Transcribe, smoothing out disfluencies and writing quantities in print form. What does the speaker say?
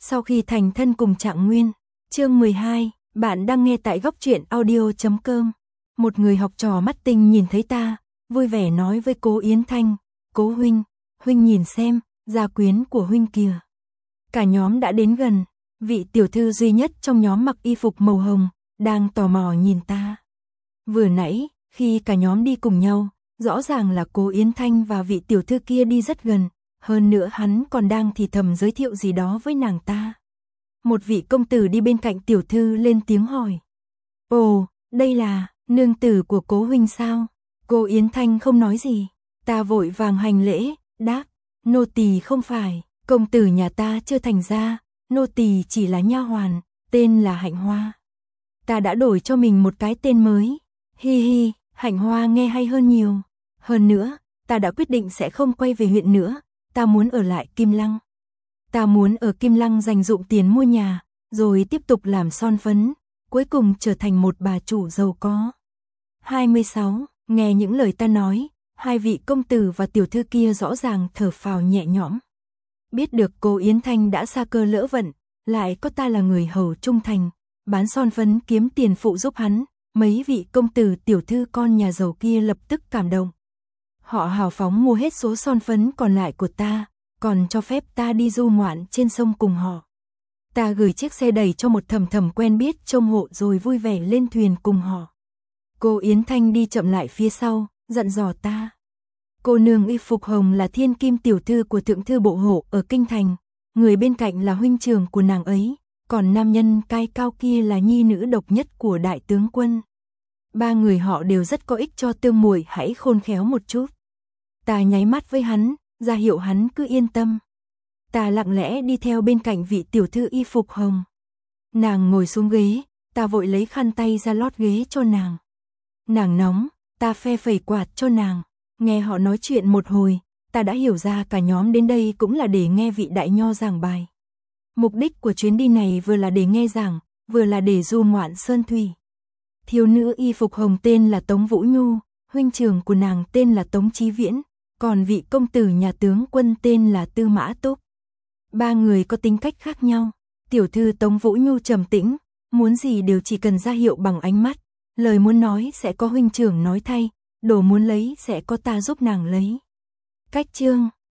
Sau khi thành thân cùng Trạng Nguyên. Chương 12, bạn đang nghe tại góc truyện audio.com. Một người học trò mắt tinh nhìn thấy ta, vui vẻ nói với Cố Yến Thanh, Cố huynh, huynh nhìn xem, gia quyến của huynh kìa. Cả nhóm đã đến gần, vị tiểu thư duy nhất trong nhóm mặc y phục màu hồng, đang tò mò nhìn ta. Vừa nãy, khi cả nhóm đi cùng nhau, rõ ràng là Cố Yến Thanh và vị tiểu thư kia đi rất gần, hơn nữa hắn còn đang thì thầm giới thiệu gì đó với nàng ta. Một vị công tử đi bên cạnh tiểu thư lên tiếng hỏi. Ồ, đây là nương tử của Cố huynh sao? Cố Yến Thanh không nói gì, ta vội vàng hành lễ, đáp, nô tỳ không phải, công tử nhà ta chưa thành ra, nô tỳ chỉ là nha hoàn, tên là Hạnh Hoa. Ta đã đổi cho mình một cái tên mới, hi hi, Hạnh Hoa nghe hay hơn nhiều. Hơn nữa, ta đã quyết định sẽ không quay về huyện nữa, ta muốn ở lại Kim Lăng. Ta muốn ở Kim Lăng dành dụm tiền mua nhà, rồi tiếp tục làm son phấn, cuối cùng trở thành một bà chủ giàu có. 26. Nghe những lời ta nói, hai vị công tử và tiểu thư kia rõ ràng thở phào nhẹ nhõm. Biết được Cố Yến Thanh đã sa cơ lỡ vận, lại có ta là người hầu trung thành, bán son phấn kiếm tiền phụ giúp hắn, mấy vị công tử tiểu thư con nhà giàu kia lập tức cảm động. Họ hào phóng mua hết số son phấn còn lại của ta, còn cho phép ta đi du ngoạn trên sông cùng họ. Ta gửi chiếc xe đẩy cho một thầm thầm quen biết trông hộ rồi vui vẻ lên thuyền cùng họ. Cô Yến Thanh đi chậm lại phía sau, dặn dò ta. Cô nương y phục hồng là thiên kim tiểu thư của thượng thư bộ hộ ở Kinh Thành, người bên cạnh là huynh trưởng của nàng ấy, còn nam nhân cai cao kia là nhi nữ độc nhất của đại tướng quân. Ba người họ đều rất có ích cho tương muội, hãy khôn khéo một chút. Ta nháy mắt với hắn, ra hiệu hắn cứ yên tâm. Ta lặng lẽ đi theo bên cạnh vị tiểu thư y phục hồng. Nàng ngồi xuống ghế, ta vội lấy khăn tay ra lót ghế cho nàng. Nàng nóng, ta phe phẩy quạt cho nàng. Nghe họ nói chuyện một hồi, ta đã hiểu ra cả nhóm đến đây cũng là để nghe vị đại nho giảng bài. Mục đích của chuyến đi này vừa là để nghe giảng, vừa là để du ngoạn sơn thủy. Thiếu nữ y phục hồng tên là Tống Vũ Nhu, huynh trưởng của nàng tên là Tống Chí Viễn, còn vị công tử nhà tướng quân tên là Tư Mã Túc. Ba người có tính cách khác nhau. Tiểu thư Tống Vũ Nhu trầm tĩnh, muốn gì đều chỉ cần ra hiệu bằng ánh mắt, lời muốn nói sẽ có huynh trưởng nói thay, đồ muốn lấy sẽ có ta giúp nàng lấy. Cách chương